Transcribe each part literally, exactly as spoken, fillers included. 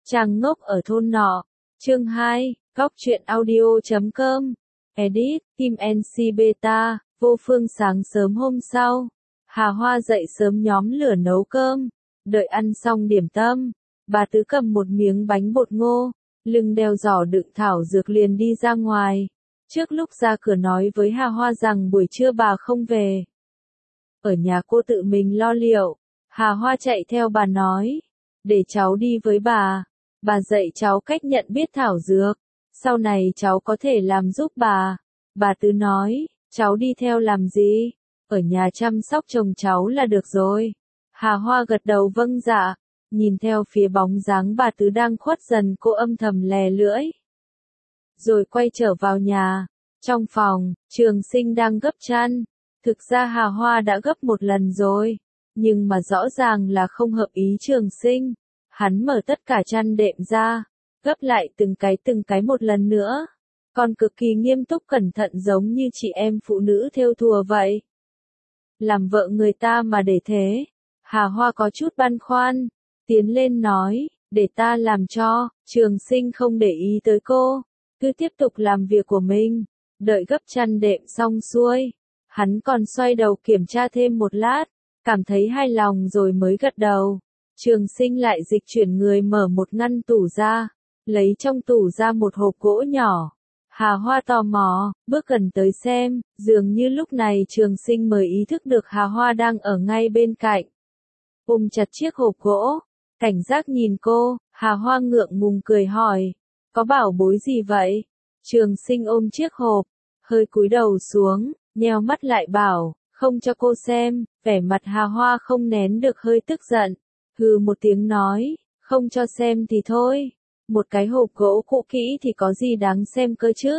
Chàng ngốc ở thôn nọ. Chương hai, Góc truyện audio chấm com. Edit, Kim en xê Beta, Vô Phương. Sáng sớm hôm sau, Hà Hoa dậy sớm nhóm lửa nấu cơm. Đợi ăn xong điểm tâm, bà Tứ cầm một miếng bánh bột ngô, lưng đeo giỏ đựng thảo dược liền đi ra ngoài. Trước lúc ra cửa nói với Hà Hoa rằng buổi trưa bà không về. Ở nhà cô tự mình lo liệu. Hà Hoa chạy theo bà nói, để cháu đi với bà. Bà dạy cháu cách nhận biết thảo dược, sau này cháu có thể làm giúp bà. Bà Tứ nói, cháu đi theo làm gì? Ở nhà chăm sóc chồng cháu là được rồi. Hà Hoa gật đầu vâng dạ, nhìn theo phía bóng dáng bà Tứ đang khuất dần, cô âm thầm lè lưỡi. Rồi quay trở vào nhà. Trong phòng, Trường Sinh đang gấp chăn. Thực ra Hà Hoa đã gấp một lần rồi, nhưng mà rõ ràng là không hợp ý Trường Sinh. Hắn mở tất cả chăn đệm ra, gấp lại từng cái từng cái một lần nữa. Còn cực kỳ nghiêm túc cẩn thận giống như chị em phụ nữ thêu thùa vậy. Làm vợ người ta mà để thế. Hà Hoa có chút băn khoăn, tiến lên nói, để ta làm cho. Trường Sinh không để ý tới cô, cứ tiếp tục làm việc của mình. Đợi gấp chăn đệm xong xuôi, hắn còn xoay đầu kiểm tra thêm một lát, cảm thấy hài lòng rồi mới gật đầu. Trường Sinh lại dịch chuyển người mở một ngăn tủ ra, lấy trong tủ ra một hộp gỗ nhỏ. Hà Hoa tò mò, bước gần tới xem, dường như lúc này Trường Sinh mới ý thức được Hà Hoa đang ở ngay bên cạnh. Ôm chặt chiếc hộp gỗ, cảnh giác nhìn cô, Hà Hoa ngượng ngùng cười hỏi, có bảo bối gì vậy? Trường Sinh ôm chiếc hộp, hơi cúi đầu xuống, nheo mắt lại bảo, không cho cô xem. Vẻ mặt Hà Hoa không nén được hơi tức giận. Hừ một tiếng nói, không cho xem thì thôi. Một cái hộp gỗ cũ kỹ thì có gì đáng xem cơ chứ?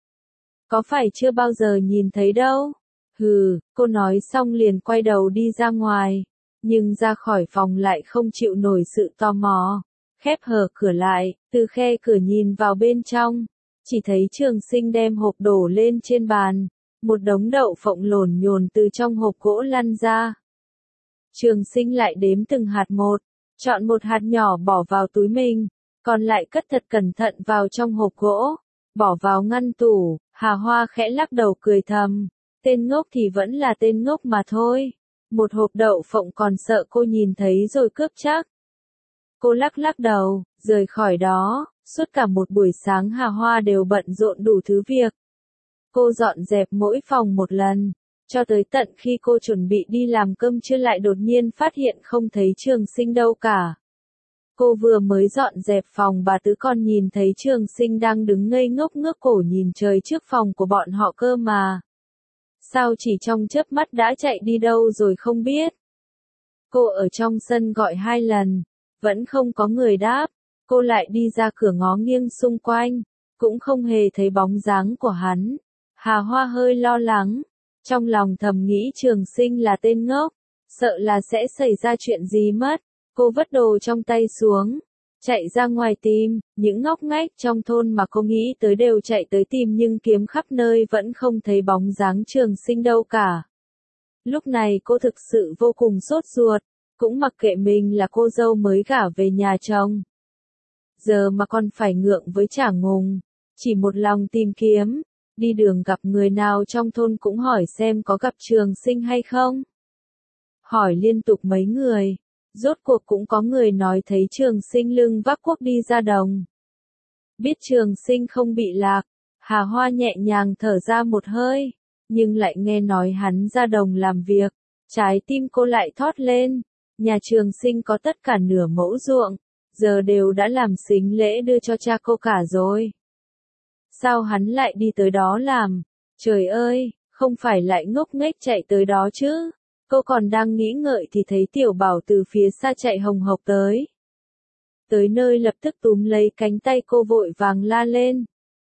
Có phải chưa bao giờ nhìn thấy đâu? Hừ, cô nói xong liền quay đầu đi ra ngoài. Nhưng ra khỏi phòng lại không chịu nổi sự tò mò. Khép hờ cửa lại, từ khe cửa nhìn vào bên trong. Chỉ thấy Trường Sinh đem hộp đổ lên trên bàn. Một đống đậu phộng lổn nhổn từ trong hộp gỗ lăn ra. Trường Sinh lại đếm từng hạt một, chọn một hạt nhỏ bỏ vào túi mình, còn lại cất thật cẩn thận vào trong hộp gỗ, bỏ vào ngăn tủ. Hà Hoa khẽ lắc đầu cười thầm, tên ngốc thì vẫn là tên ngốc mà thôi. Một hộp đậu phộng còn sợ cô nhìn thấy rồi cướp chắc. Cô lắc lắc đầu, rời khỏi đó. Suốt cả một buổi sáng Hà Hoa đều bận rộn đủ thứ việc. Cô dọn dẹp mỗi phòng một lần, cho tới tận khi cô chuẩn bị đi làm cơm trưa lại đột nhiên phát hiện không thấy Trường Sinh đâu cả. Cô vừa mới dọn dẹp phòng bà Tứ còn nhìn thấy Trường Sinh đang đứng ngây ngốc ngước cổ nhìn trời trước phòng của bọn họ cơ mà. Sao chỉ trong chớp mắt đã chạy đi đâu rồi không biết. Cô ở trong sân gọi hai lần, vẫn không có người đáp. Cô lại đi ra cửa ngó nghiêng xung quanh, cũng không hề thấy bóng dáng của hắn. Hà Hoa hơi lo lắng, trong lòng thầm nghĩ Trường Sinh là tên ngốc, sợ là sẽ xảy ra chuyện gì mất. Cô vứt đồ trong tay xuống, chạy ra ngoài tìm. Những ngóc ngách trong thôn mà cô nghĩ tới đều chạy tới tìm nhưng kiếm khắp nơi vẫn không thấy bóng dáng Trường Sinh đâu cả. Lúc này cô thực sự vô cùng sốt ruột, cũng mặc kệ mình là cô dâu mới gả về nhà chồng. Giờ mà còn phải ngượng với Trả Ngùng, chỉ một lòng tìm kiếm, đi đường gặp người nào trong thôn cũng hỏi xem có gặp Trường Sinh hay không. Hỏi liên tục mấy người, rốt cuộc cũng có người nói thấy Trường Sinh lưng vác cuốc đi ra đồng. Biết Trường Sinh không bị lạc, Hà Hoa nhẹ nhàng thở ra một hơi, nhưng lại nghe nói hắn ra đồng làm việc, trái tim cô lại thót lên. Nhà Trường Sinh có tất cả nửa mẫu ruộng, giờ đều đã làm sính lễ đưa cho cha cô cả rồi. Sao hắn lại đi tới đó làm? Trời ơi, không phải lại ngốc nghếch chạy tới đó chứ? Cô còn đang nghĩ ngợi thì thấy Tiểu Bảo từ phía xa chạy hồng hộc tới. Tới nơi lập tức túm lấy cánh tay cô vội vàng la lên.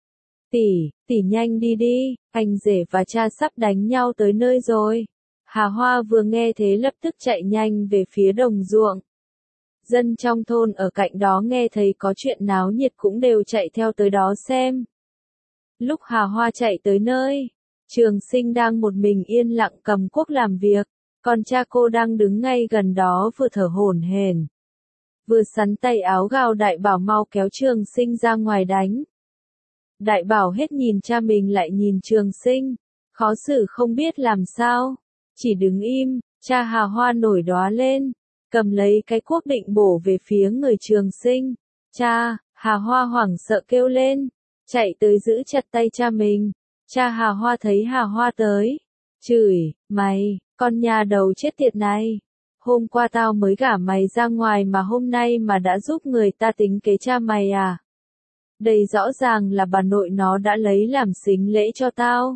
Tỷ, tỷ nhanh đi đi, anh rể và cha sắp đánh nhau tới nơi rồi. Hà Hoa vừa nghe thế lập tức chạy nhanh về phía đồng ruộng. Dân trong thôn ở cạnh đó nghe thấy có chuyện náo nhiệt cũng đều chạy theo tới đó xem. Lúc Hà Hoa chạy tới nơi, Trường Sinh đang một mình yên lặng cầm cuốc làm việc, còn cha cô đang đứng ngay gần đó vừa thở hổn hển, vừa sắn tay áo gào đại bảo mau kéo Trường Sinh ra ngoài đánh. Đại bảo hết nhìn cha mình lại nhìn Trường Sinh, khó xử không biết làm sao, chỉ đứng im. Cha Hà Hoa nổi đoá lên, cầm lấy cái cuốc định bổ về phía người Trường Sinh. Cha! Hà Hoa hoảng sợ kêu lên, chạy tới giữ chặt tay cha mình. Cha Hà Hoa thấy Hà Hoa tới, chửi, mày, con nhà đầu chết tiệt này. Hôm qua tao mới gả mày ra ngoài mà hôm nay mà đã giúp người ta tính kế cha mày à? Đây rõ ràng là bà nội nó đã lấy làm sính lễ cho tao.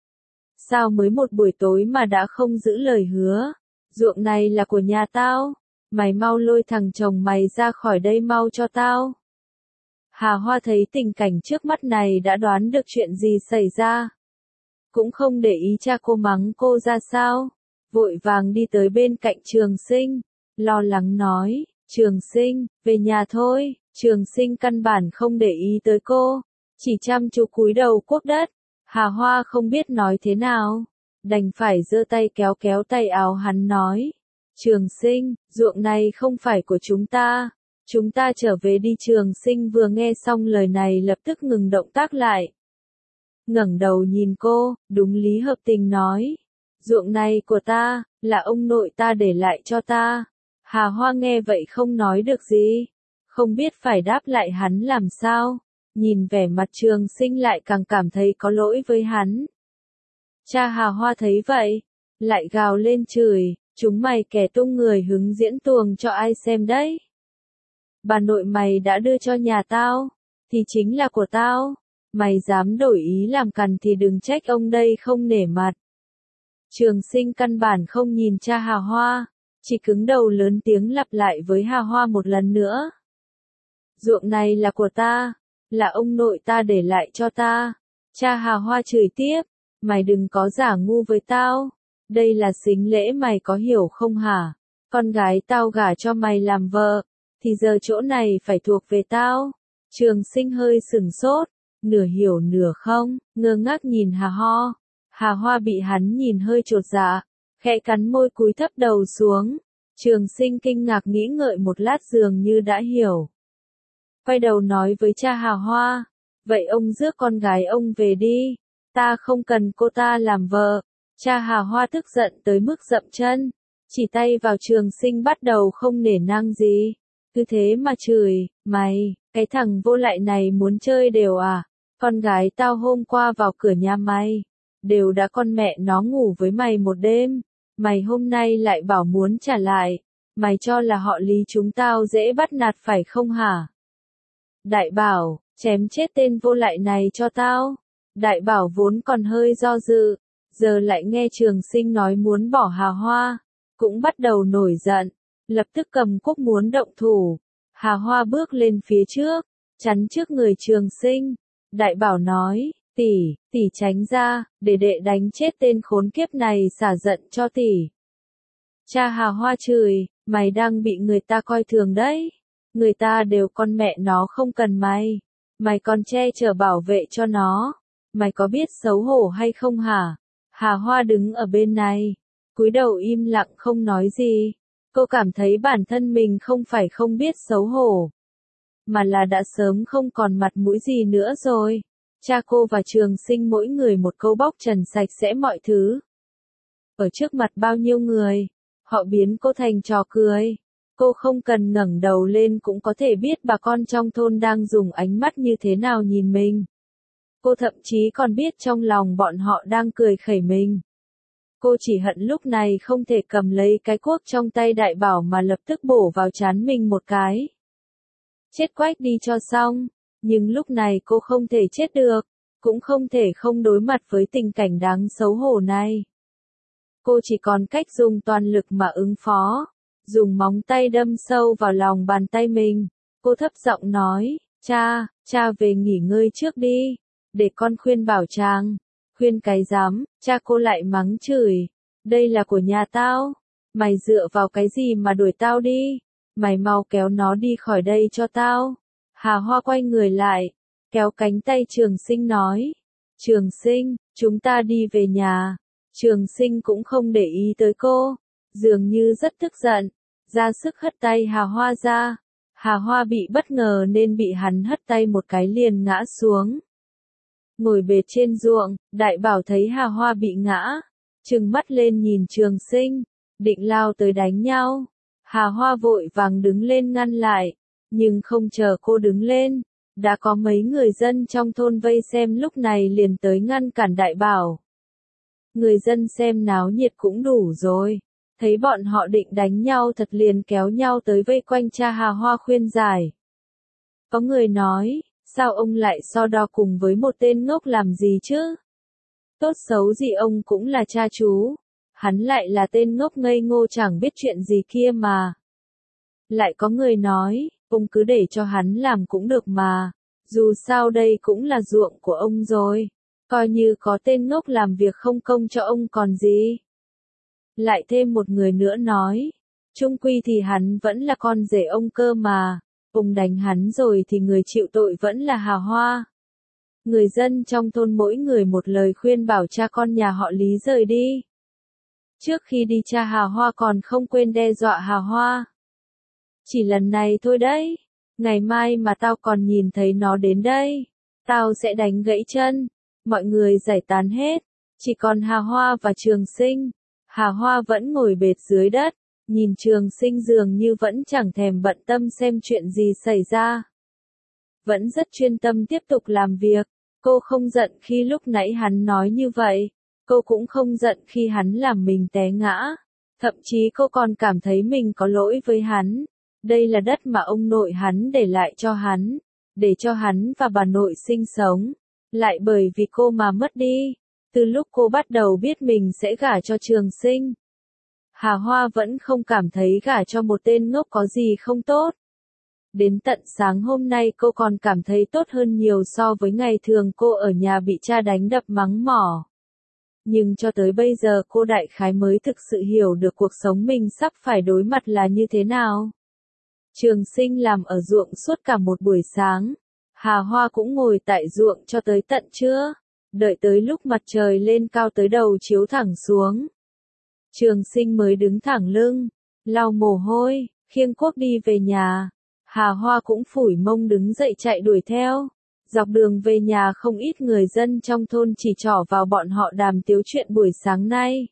Sao mới một buổi tối mà đã không giữ lời hứa? Ruộng này là của nhà tao, mày mau lôi thằng chồng mày ra khỏi đây mau cho tao. Hà Hoa thấy tình cảnh trước mắt này đã đoán được chuyện gì xảy ra. Cũng không để ý cha cô mắng cô ra sao, vội vàng đi tới bên cạnh Trường Sinh, lo lắng nói, Trường Sinh, về nhà thôi. Trường Sinh căn bản không để ý tới cô, chỉ chăm chú cúi đầu cuốc đất. Hà Hoa không biết nói thế nào, đành phải giơ tay kéo kéo tay áo hắn nói, Trường Sinh, ruộng này không phải của chúng ta, chúng ta trở về đi. Trường Sinh vừa nghe xong lời này lập tức ngừng động tác lại, ngẩng đầu nhìn cô, đúng lý hợp tình nói, ruộng này của ta, là ông nội ta để lại cho ta. Hà Hoa nghe vậy không nói được gì, không biết phải đáp lại hắn làm sao, nhìn vẻ mặt Trường Sinh lại càng cảm thấy có lỗi với hắn. Cha Hà Hoa thấy vậy, lại gào lên chửi, chúng mày kẻ tung người hứng diễn tuồng cho ai xem đấy. Bà nội mày đã đưa cho nhà tao, thì chính là của tao, mày dám đổi ý làm cằn thì đừng trách ông đây không nể mặt. Trường Sinh căn bản không nhìn cha Hà Hoa, chỉ cứng đầu lớn tiếng lặp lại với Hà Hoa một lần nữa. Ruộng này là của ta, là ông nội ta để lại cho ta. Cha Hà Hoa chửi tiếp, mày đừng có giả ngu với tao, đây là sính lễ mày có hiểu không hả? Con gái tao gả cho mày làm vợ, thì giờ chỗ này phải thuộc về tao. Trường Sinh hơi sừng sốt, nửa hiểu nửa không, ngơ ngác nhìn Hà Hoa. Hà Hoa bị hắn nhìn hơi chột dạ, khẽ cắn môi cúi thấp đầu xuống. Trường Sinh kinh ngạc nghĩ ngợi một lát dường như đã hiểu. Quay đầu nói với cha Hà Hoa, vậy ông rước con gái ông về đi, ta không cần cô ta làm vợ. Cha Hà Hoa tức giận tới mức dậm chân, chỉ tay vào Trường Sinh bắt đầu không nể nang gì, cứ thế mà chửi, mày, cái thằng vô lại này muốn chơi đều à, con gái tao hôm qua vào cửa nhà mày, đều đã con mẹ nó ngủ với mày một đêm, mày hôm nay lại bảo muốn trả lại, mày cho là họ Lý chúng tao dễ bắt nạt phải không hả? Đại bảo, chém chết tên vô lại này cho tao. Đại bảo vốn còn hơi do dự, giờ lại nghe Trường Sinh nói muốn bỏ Hà Hoa, cũng bắt đầu nổi giận, lập tức cầm cuốc muốn động thủ. Hà Hoa bước lên phía trước, chắn trước người Trường Sinh. Đại bảo nói, tỷ, tỷ tránh ra, để đệ đánh chết tên khốn kiếp này xả giận cho tỷ. Cha Hà Hoa chửi, mày đang bị người ta coi thường đấy. Người ta đều con mẹ nó không cần mày, mày còn che chở bảo vệ cho nó, mày có biết xấu hổ hay không hả? Hà Hoa đứng ở bên này, cúi đầu im lặng không nói gì. Cô cảm thấy bản thân mình không phải không biết xấu hổ, mà là đã sớm không còn mặt mũi gì nữa rồi. Cha cô và Trường Sinh mỗi người một câu bóc trần sạch sẽ mọi thứ. Ở trước mặt bao nhiêu người, họ biến cô thành trò cười. Cô không cần ngẩng đầu lên cũng có thể biết bà con trong thôn đang dùng ánh mắt như thế nào nhìn mình. Cô thậm chí còn biết trong lòng bọn họ đang cười khẩy mình. Cô chỉ hận lúc này không thể cầm lấy cái cuốc trong tay đại bảo mà lập tức bổ vào trán mình một cái. Chết quách đi cho xong, nhưng lúc này cô không thể chết được, cũng không thể không đối mặt với tình cảnh đáng xấu hổ này. Cô chỉ còn cách dùng toàn lực mà ứng phó. Dùng móng tay đâm sâu vào lòng bàn tay mình, cô thấp giọng nói, cha, cha về nghỉ ngơi trước đi, để con khuyên bảo chàng. Khuyên cái dám, cha cô lại mắng chửi, đây là của nhà tao, mày dựa vào cái gì mà đuổi tao đi, mày mau kéo nó đi khỏi đây cho tao. Hà Hoa quay người lại, kéo cánh tay Trường Sinh nói, Trường Sinh, chúng ta đi về nhà. Trường Sinh cũng không để ý tới cô, dường như rất tức giận, ra sức hất tay Hà Hoa ra. Hà Hoa bị bất ngờ nên bị hắn hất tay một cái liền ngã xuống. Ngồi bệt trên ruộng, Đại Bảo thấy Hà Hoa bị ngã, trừng mắt lên nhìn Trường Sinh, định lao tới đánh nhau. Hà Hoa vội vàng đứng lên ngăn lại, nhưng không chờ cô đứng lên, đã có mấy người dân trong thôn vây xem lúc này liền tới ngăn cản Đại Bảo. Người dân xem náo nhiệt cũng đủ rồi, thấy bọn họ định đánh nhau thật liền kéo nhau tới vây quanh cha Hà Hoa khuyên giải. Có người nói, sao ông lại so đo cùng với một tên ngốc làm gì chứ? Tốt xấu gì ông cũng là cha chú, hắn lại là tên ngốc ngây ngô chẳng biết chuyện gì kia mà. Lại có người nói, ông cứ để cho hắn làm cũng được mà, dù sao đây cũng là ruộng của ông rồi, coi như có tên ngốc làm việc không công cho ông còn gì. Lại thêm một người nữa nói, chung quy thì hắn vẫn là con rể ông cơ mà, ông đánh hắn rồi thì người chịu tội vẫn là Hà Hoa. Người dân trong thôn mỗi người một lời khuyên bảo cha con nhà họ Lý rời đi. Trước khi đi cha Hà Hoa còn không quên đe dọa Hà Hoa. Chỉ lần này thôi đấy, ngày mai mà tao còn nhìn thấy nó đến đây, tao sẽ đánh gãy chân. Mọi người giải tán hết, chỉ còn Hà Hoa và Trường Sinh. Hà Hoa vẫn ngồi bệt dưới đất, nhìn Trường Sinh dường như vẫn chẳng thèm bận tâm xem chuyện gì xảy ra. Vẫn rất chuyên tâm tiếp tục làm việc, cô không giận khi lúc nãy hắn nói như vậy, cô cũng không giận khi hắn làm mình té ngã, thậm chí cô còn cảm thấy mình có lỗi với hắn. Đây là đất mà ông nội hắn để lại cho hắn, để cho hắn và bà nội sinh sống, lại bởi vì cô mà mất đi. Từ lúc cô bắt đầu biết mình sẽ gả cho Trường Sinh, Hà Hoa vẫn không cảm thấy gả cho một tên ngốc có gì không tốt. Đến tận sáng hôm nay cô còn cảm thấy tốt hơn nhiều so với ngày thường cô ở nhà bị cha đánh đập mắng mỏ. Nhưng cho tới bây giờ cô đại khái mới thực sự hiểu được cuộc sống mình sắp phải đối mặt là như thế nào. Trường Sinh làm ở ruộng suốt cả một buổi sáng, Hà Hoa cũng ngồi tại ruộng cho tới tận trưa, đợi tới lúc mặt trời lên cao tới đầu chiếu thẳng xuống. Trường Sinh mới đứng thẳng lưng, lau mồ hôi, khiêng cuốc đi về nhà. Hà Hoa cũng phủi mông đứng dậy chạy đuổi theo. Dọc đường về nhà không ít người dân trong thôn chỉ trỏ vào bọn họ đàm tiếu chuyện buổi sáng nay.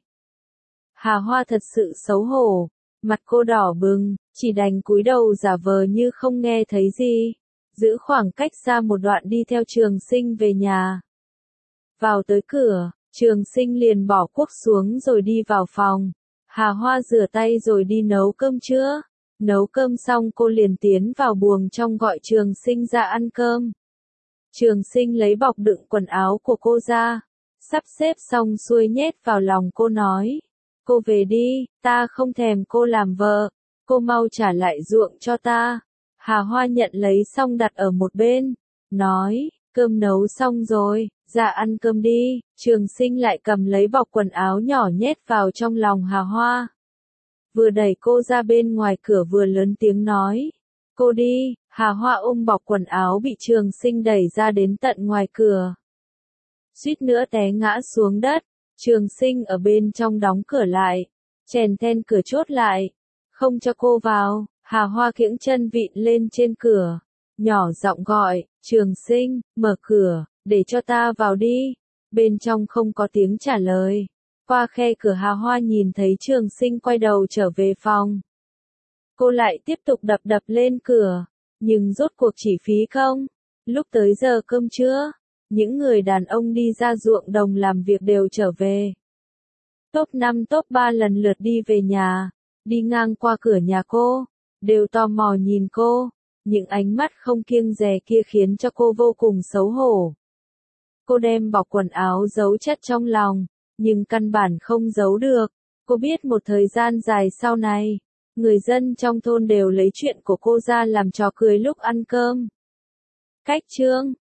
Hà Hoa thật sự xấu hổ, mặt cô đỏ bừng, chỉ đành cúi đầu giả vờ như không nghe thấy gì, giữ khoảng cách xa một đoạn đi theo Trường Sinh về nhà. Vào tới cửa, Trường Sinh liền bỏ cuốc xuống rồi đi vào phòng. Hà Hoa rửa tay rồi đi nấu cơm trưa. Nấu cơm xong cô liền tiến vào buồng trong gọi Trường Sinh ra ăn cơm. Trường Sinh lấy bọc đựng quần áo của cô ra, sắp xếp xong xuôi nhét vào lòng cô nói. Cô về đi, ta không thèm cô làm vợ, cô mau trả lại ruộng cho ta. Hà Hoa nhận lấy xong đặt ở một bên, nói, cơm nấu xong rồi, ra ăn cơm đi. Trường Sinh lại cầm lấy bọc quần áo nhỏ nhét vào trong lòng Hà Hoa. Vừa đẩy cô ra bên ngoài cửa vừa lớn tiếng nói, cô đi. Hà Hoa ôm bọc quần áo bị Trường Sinh đẩy ra đến tận ngoài cửa. Suýt nữa té ngã xuống đất, Trường Sinh ở bên trong đóng cửa lại, chèn then cửa chốt lại, không cho cô vào. Hà Hoa kiễng chân vịn lên trên cửa, nhỏ giọng gọi, Trường Sinh, mở cửa, để cho ta vào đi. Bên trong không có tiếng trả lời. Qua khe cửa Hà Hoa nhìn thấy Trường Sinh quay đầu trở về phòng. Cô lại tiếp tục đập đập lên cửa, nhưng rốt cuộc chỉ phí công. Lúc tới giờ cơm trưa, những người đàn ông đi ra ruộng đồng làm việc đều trở về. Top năm top ba lần lượt đi về nhà, đi ngang qua cửa nhà cô, đều tò mò nhìn cô, những ánh mắt không kiêng dè kia khiến cho cô vô cùng xấu hổ. Cô đem bọc quần áo giấu chất trong lòng, nhưng căn bản không giấu được. Cô biết một thời gian dài sau này, người dân trong thôn đều lấy chuyện của cô ra làm trò cười lúc ăn cơm. Cách chương